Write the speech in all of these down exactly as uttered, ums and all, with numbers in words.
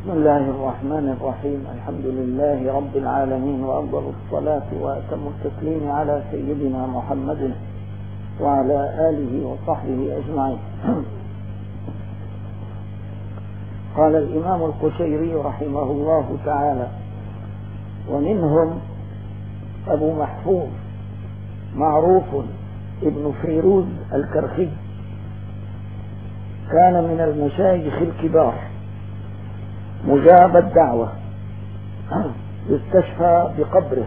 بسم الله الرحمن الرحيم. الحمد لله رب العالمين، وأفضل الصلاة وأتم التسليم على سيدنا محمد وعلى آله وصحبه أجمعين. قال الإمام القشيري رحمه الله تعالى: ومنهم أبو محفوظ معروف ابن فيروز الكرخي، كان من المشايخ الكبار مجاب الدعوة، يستشفى بقبره.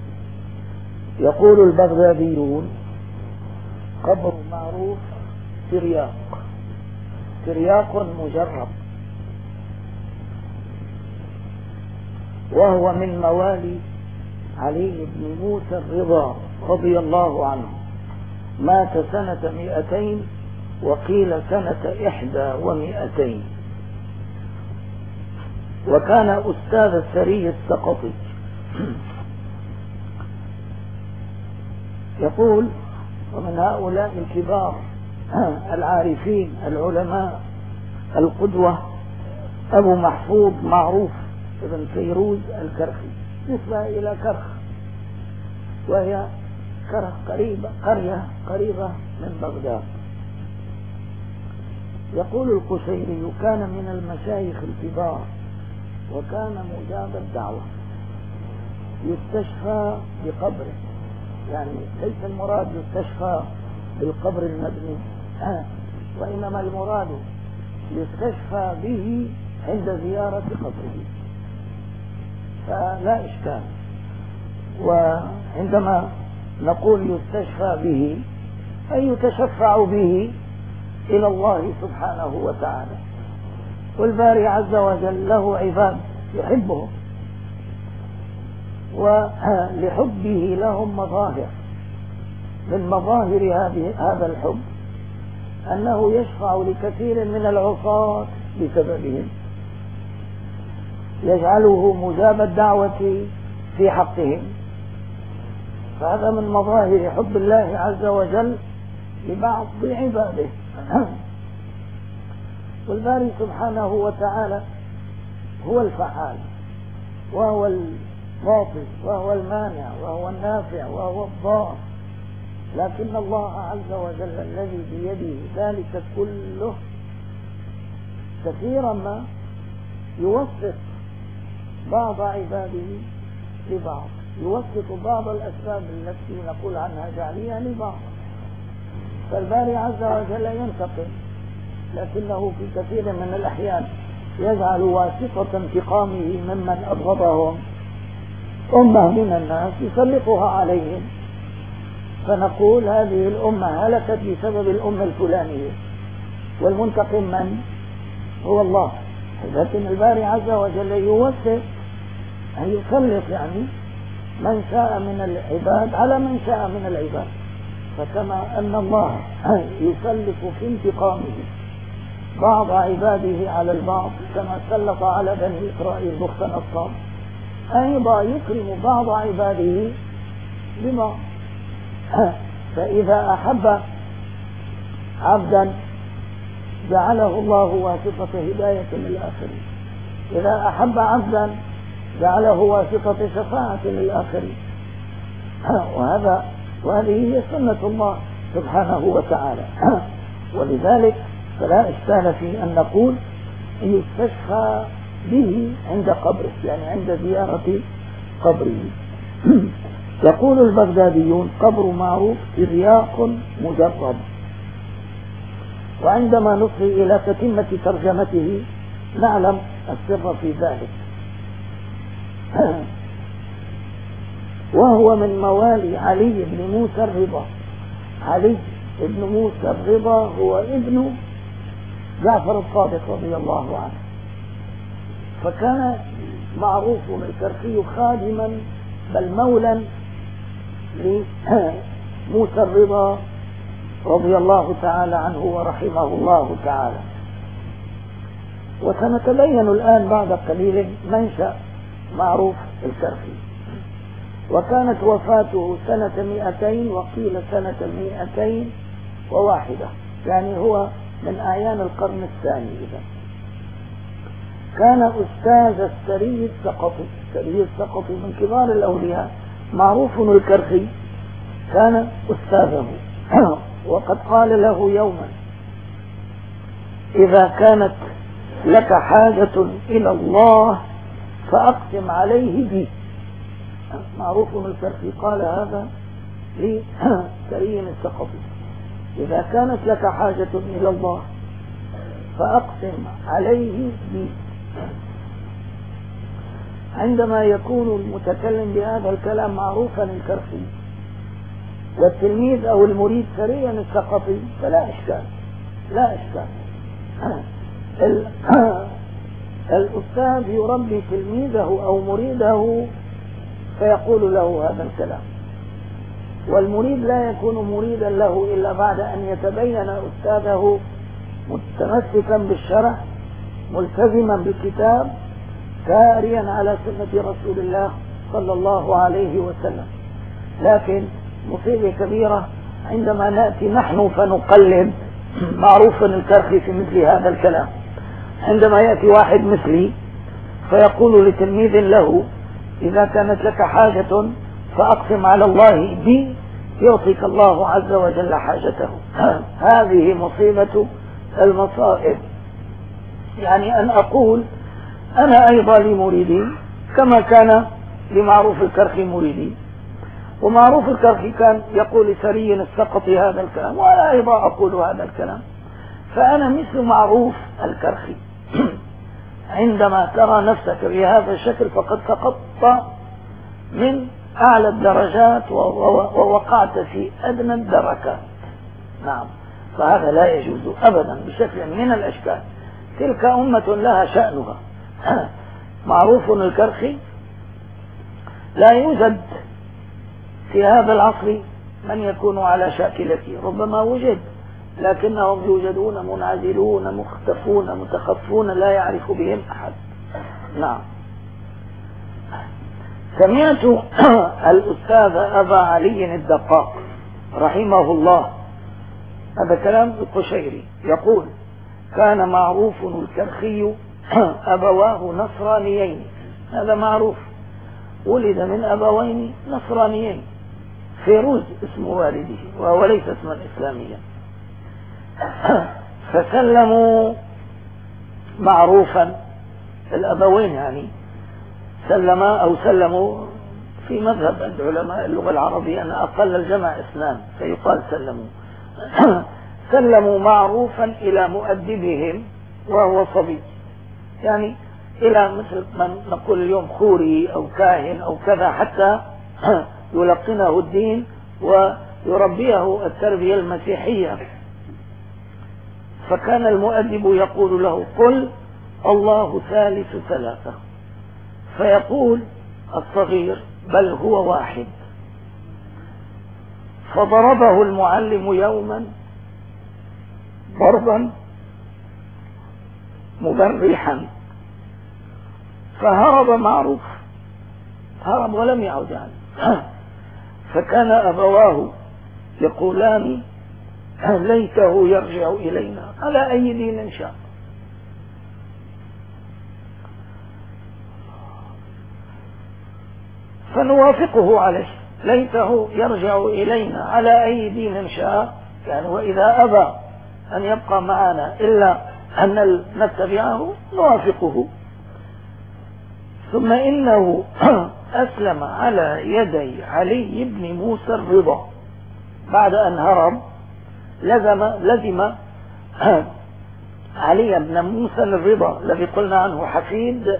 يقول البغداديون: قبر معروف ترياق، ترياق مجرب، وهو من موالي علي بن موسى الرضا رضي الله عنه، مات سنة مئتين وقيل سنة إحدى ومئتين، وكان أستاذ السري السقطي. يقول: ومن هؤلاء الكبار العارفين العلماء القدوة أبو محفوظ معروف ابن فيروز الكرخي، نسبة إلى كرخ، وهي كرخ قريبة قرية قريبة من بغداد. يقول القشيري: كان من المشايخ الكبار، وكان مجاب الدعوة، يستشفى بقبره، يعني ليس المراد يستشفى بالقبر المبني، وإنما المراد يستشفى به عند زيارة قبره، فلا إشكال. وعندما نقول يستشفى به أي يتشفع به إلى الله سبحانه وتعالى، والباري عز وجل له عباد يحبهم، ولحبه لهم مظاهر. من مظاهر هذا الحب أنه يشفع لكثير من العصاة بسببهم، يجعله مجاب الدعوة في حقهم، فهذا من مظاهر حب الله عز وجل لبعض عباده. والباري سبحانه وتعالى هو الفعال، وهو الواطي، وهو المانع، وهو النافع، وهو الضار، لكن الله عز وجل الذي بيده ذلك كله كثيرا ما يوفق بعض عباده لبعض، يوفق بعض الأسباب التي نقول عنها جعلية لبعض. فالباري عز وجل ينتقم، لكنه في كثير من الأحيان يجعل واسطة انتقامه ممن أبغضهم أمة من الناس يسلطها عليهم، فنقول هذه الأمة هلكت بسبب الأمة الفلانية، والمنتقم من؟ هو الله. لكن الباري عز وجل يوفق أن يسلط يعني من شاء من العباد على من شاء من العباد، فكما أن الله يسلط في انتقامه بعض عباده على البعض كما سلط على بني إسرائيل بخت نصار، أيضا يكرم بعض عباده بما فإذا أحب عبدا جعله الله واسطة هداية للآخرين، إذا أحب عبدا جعله واسطة شفاعة للآخرين، وهذا وهذه هي سنة الله سبحانه وتعالى. ولذلك فلا إشكال في أن نقول يستشفى به عند قبره، يعني عند زيارة قبره. يقول البغداديون: قبر معروف ترياق مجرب. وعندما نصل إلى تتمة ترجمته نعلم السر في ذلك. وهو من موالي علي بن موسى الرضا. علي بن موسى الرضا هو ابن جعفر الصادق رضي الله عنه، فكان معروف الكرخي خادما بل مولا لموسى الرضا رضي الله تعالى عنه ورحمه الله تعالى. وسنتبين الآن بعد قليل منشأ معروف الكرخي. وكانت وفاته سنة مئتين وقيل سنة مئتين وواحدة، يعني هو من أعيان القرن الثاني. إذا كان أستاذ السري السقطي. السري السقطي من كبار الأولياء، معروف الكرخي، كان أستاذه. وقد قال له يوما: إذا كانت لك حاجة إلى الله فأقسم عليه بي. معروف الكرخي قال هذا لسري السقطي: إذا كانت لك حاجة إلى الله فأقسم عليه بي. عندما يكون المتكلم بهذا الكلام معروفا الكرخي والتلميذ أو المريد سريا السقطي فلا إشكال، لا إشكال. الأستاذ يربي تلميذه أو مريده فيقول له هذا الكلام، والمريد لا يكون مريدا له إلا بعد أن يتبين أستاذه متمسكا بالشرع، ملتزما بالكتاب، ساريا على سنة رسول الله صلى الله عليه وسلم. لكن مصيبة كبيرة عندما نأتي نحن فنقلد معروف الكرخي في مثل هذا الكلام. عندما يأتي واحد مثلي فيقول لتلميذ له: إذا كانت لك حاجة فأقسم على الله بي يعطيك الله عز وجل حاجته. هذه مصيبة المصائب. يعني أن أقول أنا أيضا لي مريدين كما كان لمعروف الكرخي مريدين، ومعروف الكرخي كان يقول سري السقطي هذا الكلام، وأنا أيضا أقول هذا الكلام. فأنا مثل معروف الكرخي. عندما ترى نفسك بهذا الشكل فقد سقطت من أعلى الدرجات ووقعت في أدنى الدركات. نعم، فهذا لا يجوز أبدا بشكل من الأشكال. تلك أمة لها شأنها. معروف الكرخي لا يوجد في هذا العصر من يكون على شاكلته، ربما وجد لكنهم يوجدون منعزلون مختفون متخفون لا يعرف بهم أحد. نعم. سمعت الأستاذ أبا علي الدقاق رحمه الله، هذا كلام القشيري، يقول: كان معروف الكرخي أبواه نصرانيين. هذا معروف، ولد من أبوين نصرانيين، فيروز اسم والده وهو ليس اسما إسلاميا. فسلموا معروفا الأبوين، يعني سلما أو سلموا في مذهب العلماء اللغة العربية أن أقل الجمع اثنان فيقال سلموا. سلموا معروفا إلى مؤدبهم وهو صبي، يعني إلى مثل من نقول اليوم خوري أو كاهن أو كذا، حتى يلقنه الدين ويربيه التربية المسيحية. فكان المؤدب يقول له: قل الله ثالث ثلاثة، فيقول الصغير: بل هو واحد. فضربه المعلم يوما ضربا مبرحا، فهرب معروف، هرب ولم يعد عنه. فكان أبواه يقولان: ليته يرجع إلينا على أي دين شاء. فنوافقه عليه: ليته يرجع إلينا على أي دين شاء، يعني وإذا أبى أن يبقى معنا إلا أن نتبعه نوافقه. ثم إنه أسلم على يدي علي بن موسى الرضا بعد أن هرب. لزم لزم علي بن موسى الرضا الذي قلنا عنه حفيد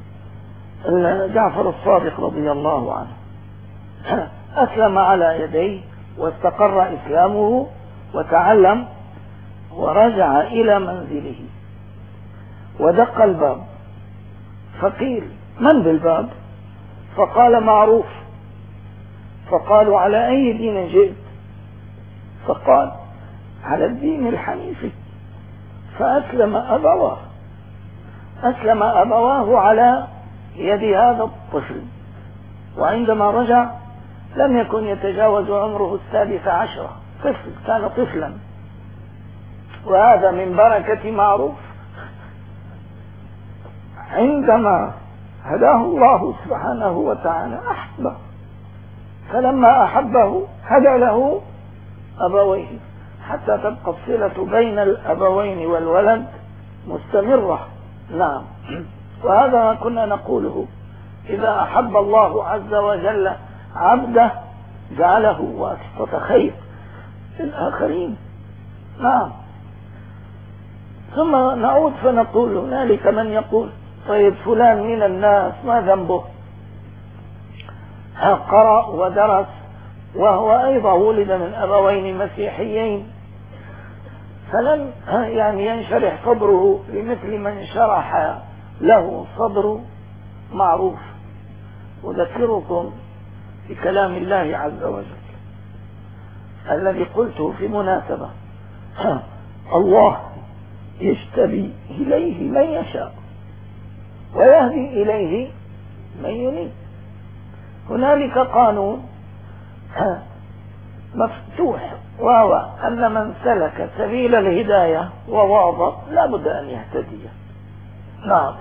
جعفر الصادق رضي الله عنه. أسلم على يديه واستقر إسلامه وتعلم، ورجع إلى منزله ودق الباب، فقيل: من بالباب؟ فقال: معروف. فقالوا: على أي دين جئت؟ فقال: على الدين الحنيفي. فأسلم أبواه، أسلم أبواه على يد هذا الطفل. وعندما رجع لم يكن يتجاوز عمره السادس عشر، طفل، كان طفلا. وهذا من بركة معروف عندما هداه الله سبحانه وتعالى أحبه، فلما أحبه هدى له أبويه حتى تبقى الصلة بين الأبوين والولد مستمرة. نعم، وهذا ما كنا نقوله، إذا أحب الله عز وجل عبده جعله واسطة خير للآخرين. نعم. ثم نعود فنقول هنالك من يقول طيب فلان من الناس ما ذنبه؟ قرأ ودرس وهو أيضا ولد من أبوين مسيحيين، فلم يعني ينشرح صدره لمثل من شرح له صدر معروف. أذكركم بكلام الله عز وجل الذي قلته في مناسبة: الله يجتبي إليه من يشاء ويهدي إليه من ينيب. هنالك قانون مفتوح، وهو أن من سلك سبيل الهداية وواظب لا بد أن يهتدي. نعم،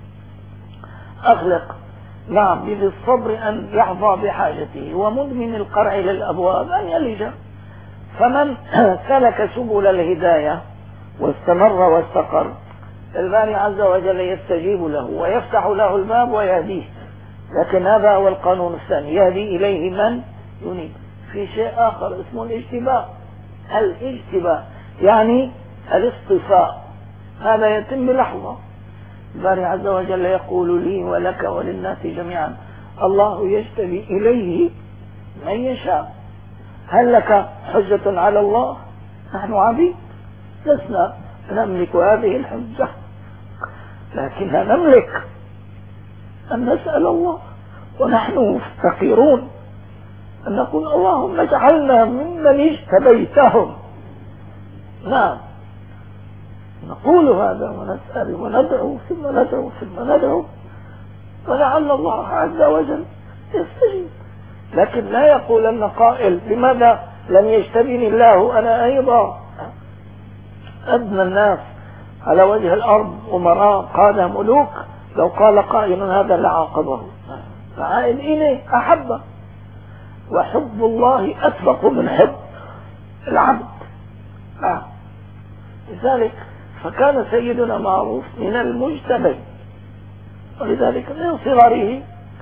أغلق. نعم، بذي الصبر أن يحظى بحاجته، ومدمن القرع للأبواب أن يلج. فمن سلك سبل الهداية واستمر واستقر، الباري عز وجل يستجيب له ويفتح له الباب ويهديه. لكن هذا هو القانون الثاني، يهدي إليه من ينيب. في شيء آخر اسمه الاجتباء. الاجتباء يعني الاصطفاء، هذا يتم بلحظة. الباري عز وجل يقول لي ولك وللناس جميعا: الله يجتبي إليه من يشاء. هل لك حجة على الله؟ نحن عبيد لسنا نملك هذه الحجة، لكننا نملك أن نسأل الله، ونحن فقيرون أن نقول: اللهم اجعلنا ممن اجتبيتهم. نعم، نقول هذا ونسأل وندعو ثم ندعو ثم ندعو، ولعل الله عز وجل يستجيب. لكن لا يقول أن قائل: لماذا لم يجتبني الله أنا أيضا؟ أدنى الناس على وجه الأرض أمراء قادة ملوك، لو قال قائل هذا لعاقبه. فعائل إليه أحبه، وحب الله أسبق من حب العبد. آه. لذلك فكان سيدنا معروف من المجتبين، ولذلك من صغره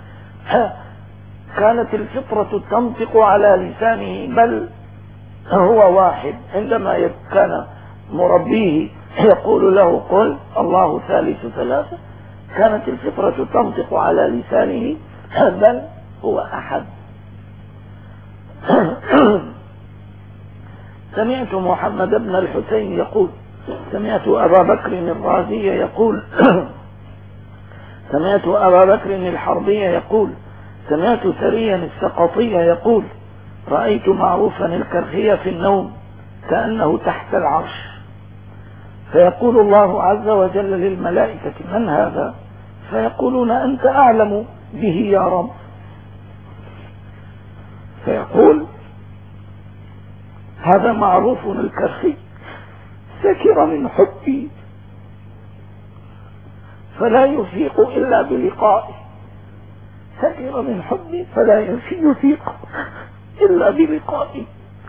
كانت الفطرة تنطق على لسانه، بل هو واحد عندما كان مربيه يقول له: قل الله ثالث ثلاثة، كانت الفطرة تنطق على لسانه، بل هو أحد. سمعت محمد بن الحسين يقول: سمعت أبا بكر الرازي يقول سمعت أبا بكر الحربي يقول: سمعت سريا السقطي يقول: رأيت معروفا الكرخي في النوم كأنه تحت العرش، فيقول الله عز وجل للملائكة: من هذا؟ فيقولون: أنت أعلم به يا رب. فيقول: هذا معروف الكرخي، سكر من حبي فلا يفيق إلا بلقائي، سكر من حبي فلا يفيق إلا بلقائي.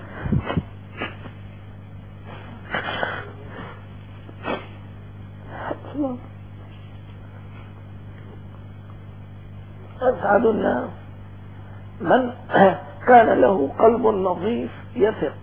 أسعد الناس من كان له قلب نظيف يثق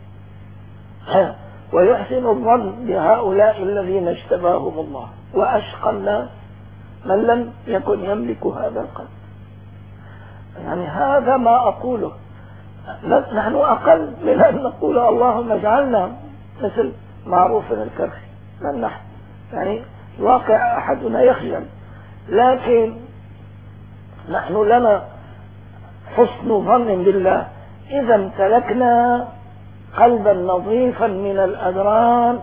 ويحسن الظن بهؤلاء الذين اشتباهم الله، وأشقى الناس من لم يكن يملك هذا القلب. يعني هذا ما أقوله، نحن أقل من أن نقول اللهم اجعلنا مثل معروف الكرخي، من نحن يعني واقع أحدنا يخجل، لكن نحن لنا حسن ظن بالله إذا امتلكنا قلبا نظيفا من الأدران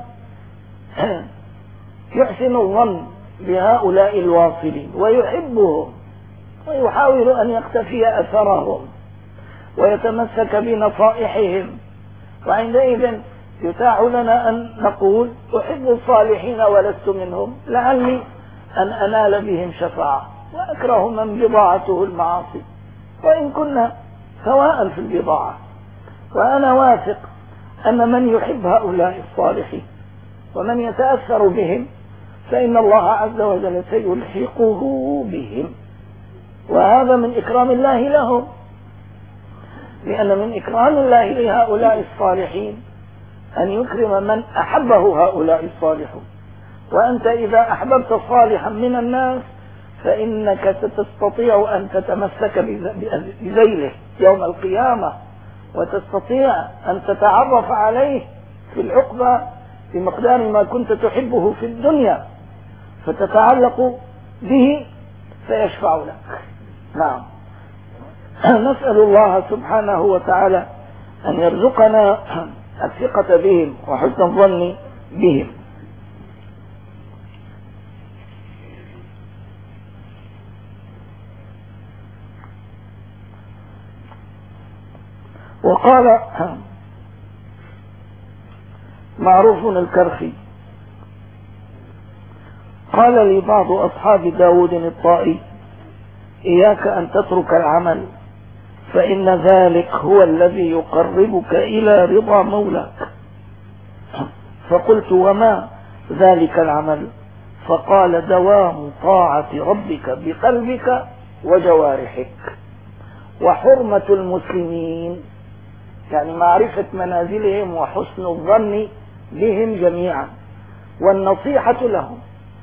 يحسن الظن بهؤلاء الواصلين ويحبهم ويحاول أن يقتفي أثرهم ويتمسك بنصائحهم، وعندئذ يتاح لنا أن نقول: أحب الصالحين ولست منهم، لعلي أن أنال بهم شفاعة، وأكره من بضاعته المعاصي، وإن كنا سواء في البضاعة. وأنا واثق أن من يحب هؤلاء الصالحين ومن يتأثر بهم فإن الله عز وجل سيلحقه بهم، وهذا من إكرام الله لهم، لأن من إكرام الله لهؤلاء الصالحين أن يكرم من أحبه هؤلاء الصالحون. وأنت إذا أحببت صالحا من الناس فإنك ستستطيع أن تتمسك بذيله يوم القيامة، وتستطيع أن تتعرف عليه في العقبة بمقدار ما كنت تحبه في الدنيا، فتتعلق به فيشفع لك. نعم. نسأل الله سبحانه وتعالى أن يرزقنا الثقة بهم وحسن الظن بهم. وقال معروف الكرخي قال لي بعض أصحاب داود الطائي: إياك أن تترك العمل فإن ذلك هو الذي يقربك إلى رضا مولاك. فقلت: وما ذلك العمل؟ فقال: دوام طاعة ربك بقلبك وجوارحك، وحرمة المسلمين، يعني معرفة منازلهم وحسن الظن بهم جميعا، والنصيحة لهم.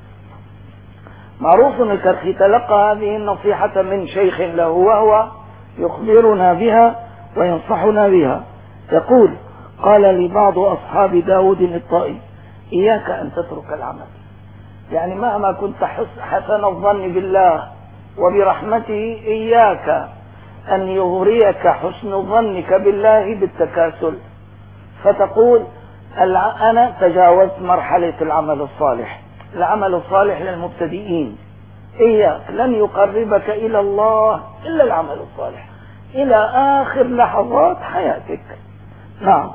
معروف الكرخي تلقى هذه النصيحة من شيخ له وهو يخبرنا بها وينصحنا بها. يقول: قال لي بعض أصحاب داود الطائي: إياك أن تترك العمل، يعني مهما كنت حسن الظن بالله وبرحمته إياك أن يغريك حسن ظنك بالله بالتكاسل، فتقول: أنا تجاوزت مرحلة العمل الصالح. العمل الصالح للمبتدئين، إياك، لن يقربك إلى الله إلا العمل الصالح إلى آخر لحظات حياتك. نعم.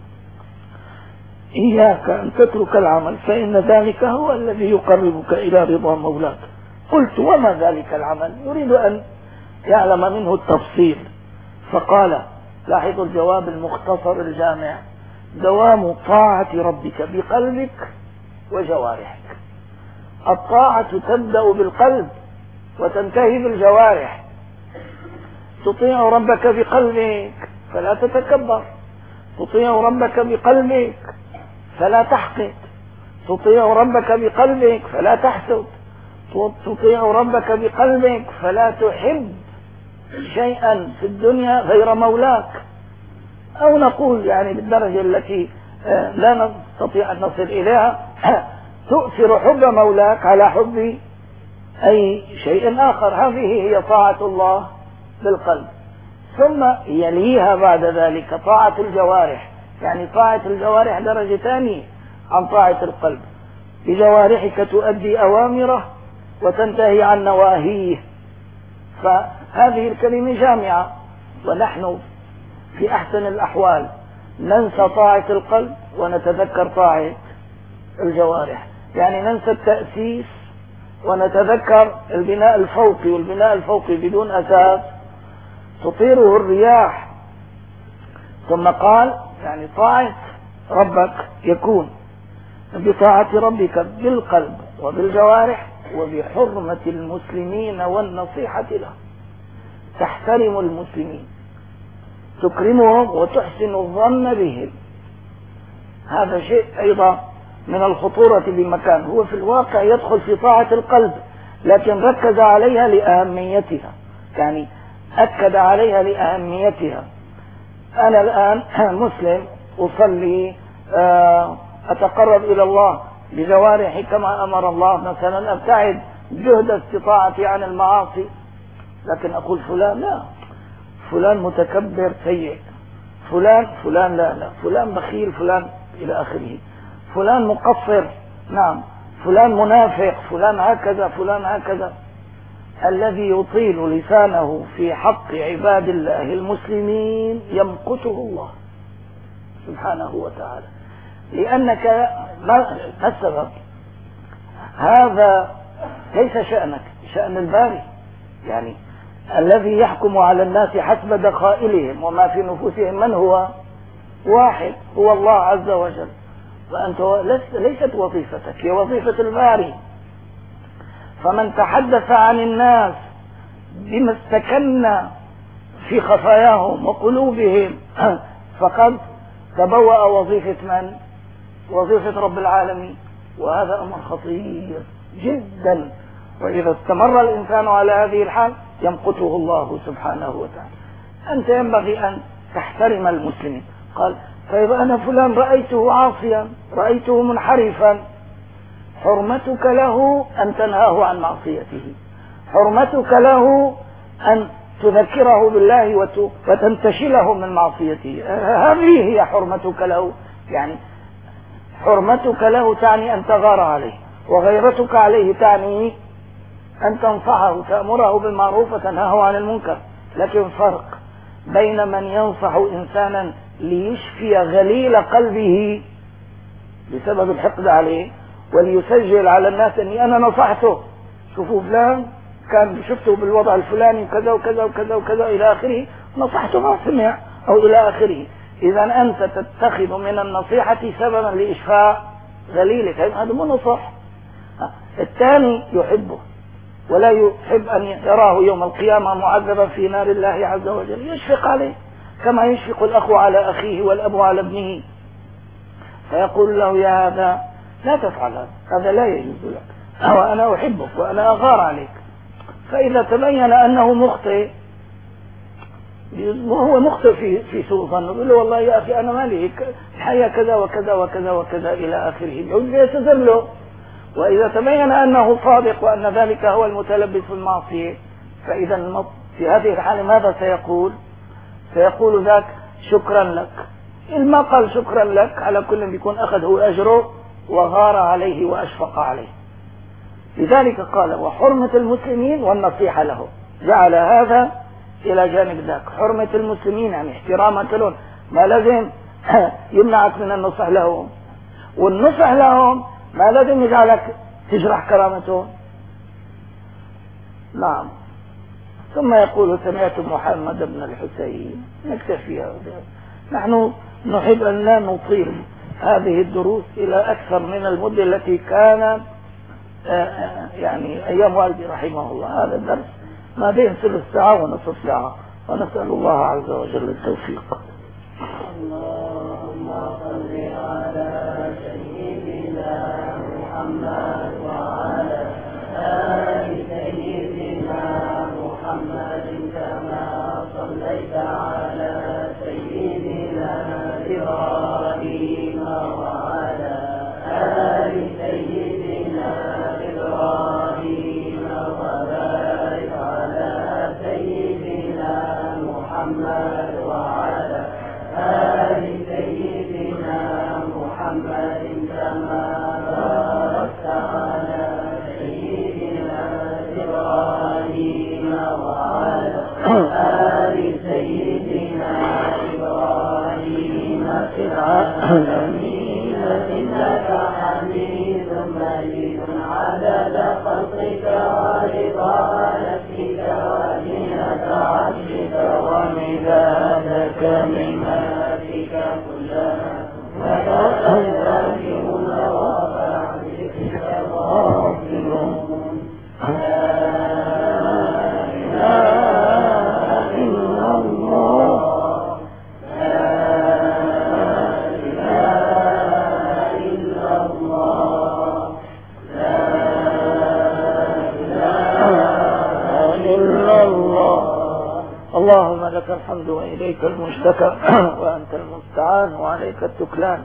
إياك أن تترك العمل فإن ذلك هو الذي يقربك إلى رضا مولاك. قلت: وما ذلك العمل؟ يريد أن يعلم منه التفصيل. فقال: لاحظوا الجواب المختصر الجامع: دوام طاعة ربك بقلبك وجوارحك. الطاعة تبدأ بالقلب وتنتهي بالجوارح. تطيع ربك بقلبك فلا تتكبر، تطيع ربك بقلبك فلا تحقد، تطيع ربك بقلبك فلا تحسد، تطيع ربك بقلبك فلا تحب شيئا في الدنيا غير مولاك. أو نقول يعني بالدرجة التي لا نستطيع أن نصل إليها، تؤثر حب مولاك على حب أي شيء آخر. هذه هي طاعة الله بالقلب. ثم يليها بعد ذلك طاعة الجوارح، يعني طاعة الجوارح درجة ثانية عن طاعة القلب. بجوارحك تؤدي أوامره وتنتهي عن نواهيه. فهذه الكلمة جامعة، ونحن في أحسن الأحوال ننسى طاعة القلب ونتذكر طاعة الجوارح، يعني ننسى التأسيس ونتذكر البناء الفوقي، والبناء الفوقي بدون أساس تطيره الرياح. ثم قال: يعني طاعة ربك يكون بطاعة ربك بالقلب وبالجوارح وبحرمة المسلمين والنصيحة لهم. تحترم المسلمين، تكرمهم وتحسن الظن بهم. هذا شيء أيضا من الخطورة بمكان، هو في الواقع يدخل في طاعة القلب لكن ركز عليها لأهميتها، يعني أكد عليها لأهميتها. أنا الآن مسلم أصلي، أتقرب إلى الله بجوارحي كما أمر الله، مثلا أبتعد جهد استطاعتي عن المعاصي، لكن أقول فلان لا، فلان متكبر سيء، فلان فلان لا لا فلان بخيل، فلان إلى آخره، فلان مقصر، نعم، فلان منافق، فلان هكذا، فلان هكذا. الذي يطيل لسانه في حق عباد الله المسلمين يمقته الله سبحانه وتعالى. لأنك ما السبب؟ هذا ليس شأنك، شأن الباري، يعني الذي يحكم على الناس حسب دخائلهم وما في نفوسهم من هو؟ واحد، هو الله عز وجل. فأنت ليست وظيفتك، هي وظيفة الباري. فمن تحدث عن الناس بما استكن في خفاياهم وقلوبهم فقد تبوأ وظيفة من؟ وظيفة رب العالمين، وهذا أمر خطير جدا. وإذا استمر الإنسان على هذه الحال يمقته الله سبحانه وتعالى. أنت ينبغي أن تحترم المسلمين. قال طيب أنا فلان رأيته عاصيا، رأيته منحرفا، حرمتك له أن تنهاه عن معصيته، حرمتك له أن تذكره بالله وتنتشله من معصيته. هذه هي حرمتك له. يعني حرمتك له تعني أن تغار عليه، وغيرتك عليه تعني أن تنصحه، تأمره بالمعروف وتنهاه عن المنكر. لكن فرق بين من ينصح إنسانا ليشفي غليل قلبه بسبب الحقد عليه، وليسجل على الناس أني أنا نصحته، شوفوا فلان كان شفته بالوضع الفلاني كذا وكذا وكذا وكذا إلى آخره، نصحته ما سمع أو إلى آخره. إذا أنت تتخذ من النصيحة سببا لإشفاء غليلك، هذا مو نصح. الثاني يحبه ولا يحب أن يراه يوم القيامة معذبا في نار الله عز وجل، يشفق عليه كما يشفق الأخ على أخيه والأب على ابنه، فيقول له يا هذا لا تفعل هذا، هذا لا يجوز لك، وأنا أحبك وأنا أغار عليك. فإذا تبين أنه مخطئ وهو مخطئ في في سوء ظن، يقول له والله يا أخي أنا مالي الحياة كذا وكذا وكذا وكذا إلى آخره، يعتذر له. وإذا تبين أنه صادق وأن ذلك هو المتلبس بالمعصية، فإذا في هذه الحالة ماذا سيقول؟ سيقول ذاك شكرا لك. إن ما قال شكرا لك على كل بيكون أخذه أجره وغار عليه وأشفق عليه. لذلك قال وحرمة المسلمين والنصيحة له، جعل هذا إلى جانب ذاك. حرمة المسلمين يعني احترامك لهم، ما لازم يمنعك من النصح لهم، والنصح لهم ما لازم يجعلك تجرح كرامتهم. نعم. ثم يقول سمعت محمد بن الحسين. نكتفي هذا. نحن نحب أن لا نطيل هذه الدروس إلى أكثر من المدة التي كان يعني أيام والدي رحمه الله. هذا الدرس ما بين ثلث ساعة ونصف ساعة، ونسأل الله عز وجل التوفيق. اللهم صل على سيدنا محمد وعلى آل سيدنا محمد كما صليت على سيدنا إبراهيم وعلى آل سيدنا إبراهيم وبارك على سيدنا محمد وعلى آل سيدنا محمد كما باركت على سيدنا إبراهيم وعلى آل سيدنا إبراهيم في العالمين إنك حميد مجيد. عدد خلقك ورضا نفسك وزنة عرشك ومداد كلماتك كلها وتستغفرون وبعدك غافلون. لا إله إلا الله، لا إله إلا الله، لا إله إلا الله. اللهم لك الحمد وإليك المشتكى وأنت المستعان وعليك التكلان،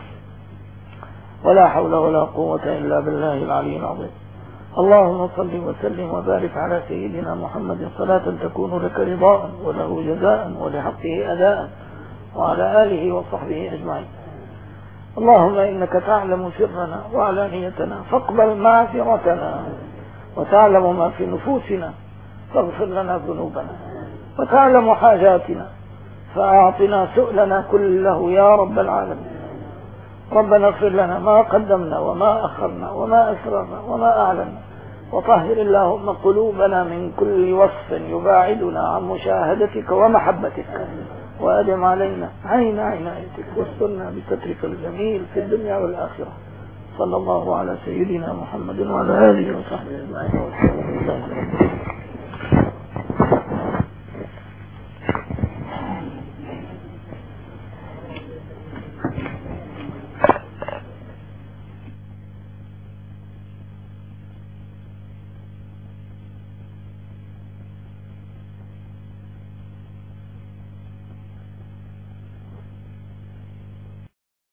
ولا حول ولا قوة إلا بالله العلي العظيم. اللهم صل وسلم وبارك على سيدنا محمد صلاة تكون لك رضاء وله جزاء ولحقه أداء، وعلى آله وصحبه أجمعين. اللهم إنك تعلم سرنا وعلانيتنا فاقبل معذرتنا، وتعلم ما في نفوسنا فاغفر لنا ذنوبنا، وتعلم حاجاتنا فأعطنا سؤلنا كله يا رب العالمين. ربنا اغفر لنا ما قدمنا وما أخرنا وما أسررنا وما أعلنا وطهر اللهم قلوبنا من كل وصف يباعدنا عن مشاهدتك ومحبتك، وأدم علينا عين عنايتك، واسترنا بسترك الجميل في الدنيا والآخرة. صلى الله على سيدنا محمد وعلى آله وصحبه أجمعين.